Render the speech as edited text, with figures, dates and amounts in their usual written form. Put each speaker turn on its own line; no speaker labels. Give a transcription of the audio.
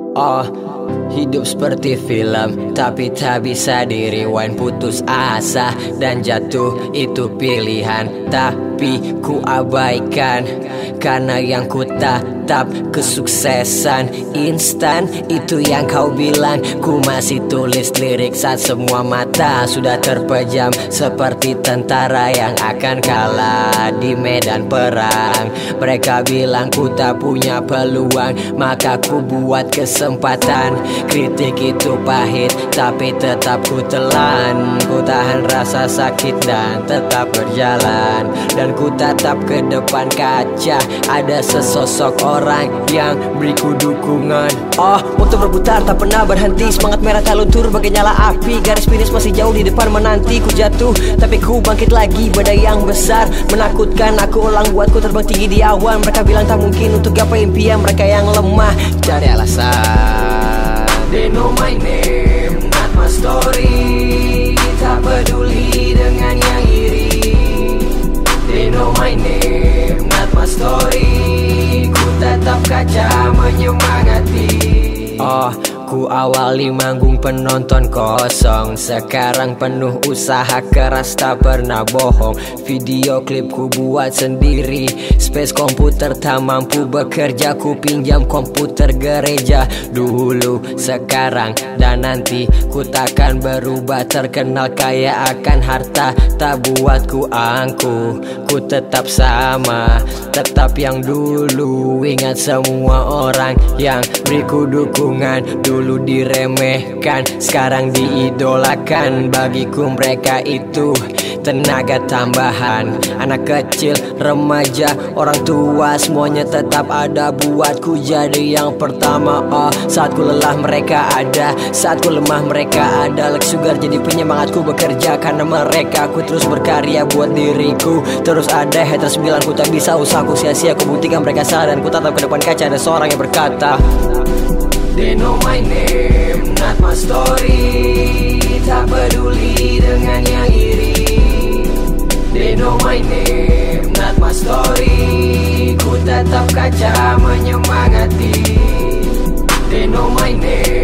Oh, hidup seperti film, tapi tak bisa di-rewind. Putus asa dan jatuh itu pilihan, tapi ku abaikan karena yang ku tatap kesuksesan instan. Itu yang kau bilang. Ku masih tulis lirik saat semua mata sudah terpejam, seperti tentara yang akan kalah di medan perang. Mereka bilang ku tak punya peluang, maka ku buat kesempatan. Kritik itu pahit, tapi tetap ku telan. Ku tahan rasa sakit dan tetap berjalan. Dan ku tatap ke depan kaca, ada sesosok orang yang beriku dukungan. Oh, waktu berputar tak pernah berhenti, semangat merah tak luntur bagai nyala api. Garis finish masih jauh di depan menanti. Ku jatuh, tapi ku bangkit lagi. Badai yang besar menakutkan, aku ulang buatku terbang tinggi di awan. Mereka bilang tak mungkin untuk gapai impian. Mereka yang lemah cari alasan. They know my name, not my story. Tak peduli dengan yang iri. They know my name, not my story. Ku tetap kaca menyemangati. Oh, ku awali manggung penonton kosong, sekarang penuh usaha keras tak pernah bohong. Video klip ku buat sendiri, space komputer tak mampu bekerja. Ku pinjam komputer gereja. Dulu, sekarang, dan nanti ku takkan berubah. Terkenal kaya akan harta tak buatku angkuh. Ku tetap sama, tetap yang dulu. Ingat semua orang yang beriku dukungan. Dulu diremehkan, sekarang diidolakan. Bagiku mereka itu tenaga tambahan. Anak kecil, remaja, orang tua, semuanya tetap ada buatku jadi yang pertama. Oh, saat ku lelah mereka ada, saat ku lemah mereka ada. Like sugar jadi penyemangatku bekerja karena mereka. Ku terus berkarya buat diriku. Terus ada haters bilang ku tak bisa, usahaku sia-sia. Ku buktikan mereka salah dan ku tatap ke depan kaca. Ada seorang yang berkata, they know my name, not my story. Tak peduli dengan yang iri. They know my name, not my story. Ku tetap kaca menyemangati. They know my name.